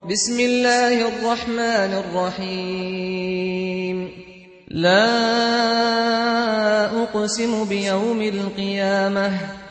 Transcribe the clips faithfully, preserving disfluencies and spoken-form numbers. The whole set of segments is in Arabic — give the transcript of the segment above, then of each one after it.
بسم الله الرحمن الرحيم لا أقسم بيوم القيامة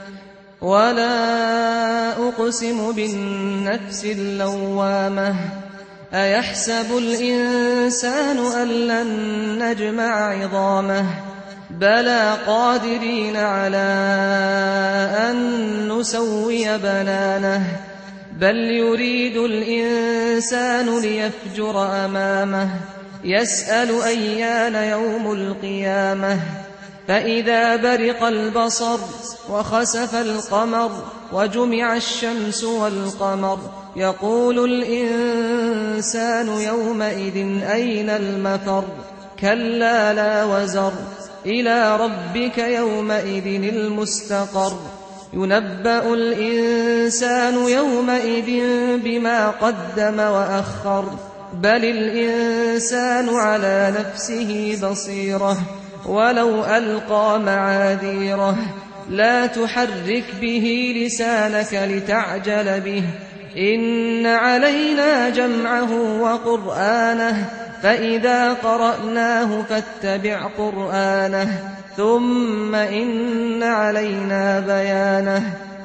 ولا أقسم بالنفس اللوامة أيحسب الإنسان أن لن نجمع عظامه بلى قادرين على أن نسوي بنانه بل يريد الإنسان ليفجر أمامه يسأل أيان يوم القيامة فإذا برق البصر وخسف القمر وجمع الشمس والقمر يقول الإنسان يومئذ أين المفر كلا لا وزر إلى ربك يومئذ المستقر ينبأ الإنسان يومئذ بما قدم وأخر بل الإنسان على نفسه بصيرة ولو ألقى معاذيره لا تحرك به لسانك لتعجل به إن علينا جمعه وقرآنه فإذا قرأناه فاتبع قرآنه ثم إن علينا بيانه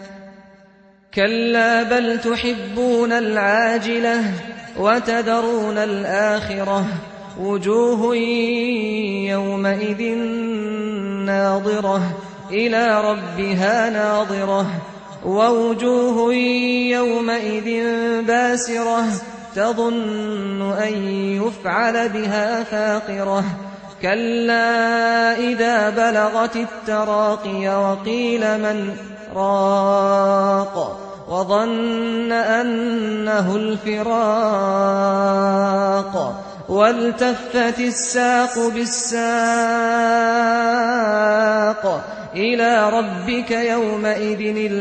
كلا بل تحبون العاجلة وتذرون الآخرة وجوه يومئذ ناظرة إلى ربها ناظرة ووجوه يومئذ باسرة تظن أن يفعل بها فاقرة كلا إذا بلغت التراقي وقيل من راق وظن أنه الفراق والتفت الساق بالساق إلى ربك يومئذ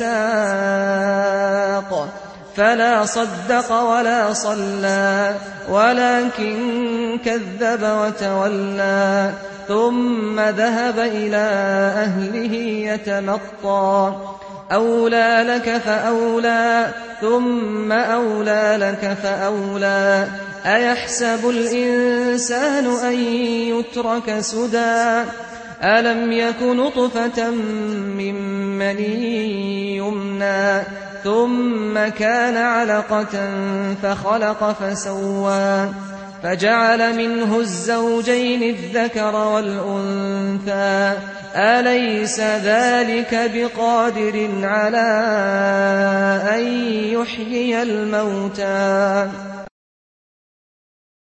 المساق فلا صدق ولا صلى ولكن كذب وتولى ثم ذهب إلى أهله يتمطى أولى لك فأولى ثم أولى لك فأولى أيحسب الإنسان أن يترك سدى ألم يك نطفة من مني يمنى ثم كان علقة فخلق فسوى فجعل منه الزوجين الذكر والأنثى أليس ذلك بقادر على أن يحيي الموتى